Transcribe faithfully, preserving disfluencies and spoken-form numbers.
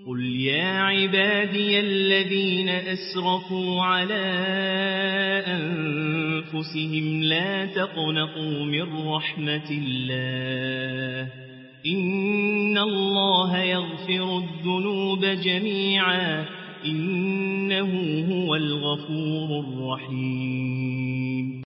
قل يا عبادي الذين أسرفوا على أنفسهم لا تقنطوا من رحمة الله إن الله يغفر الذنوب جميعا إنه هو الغفور الرحيم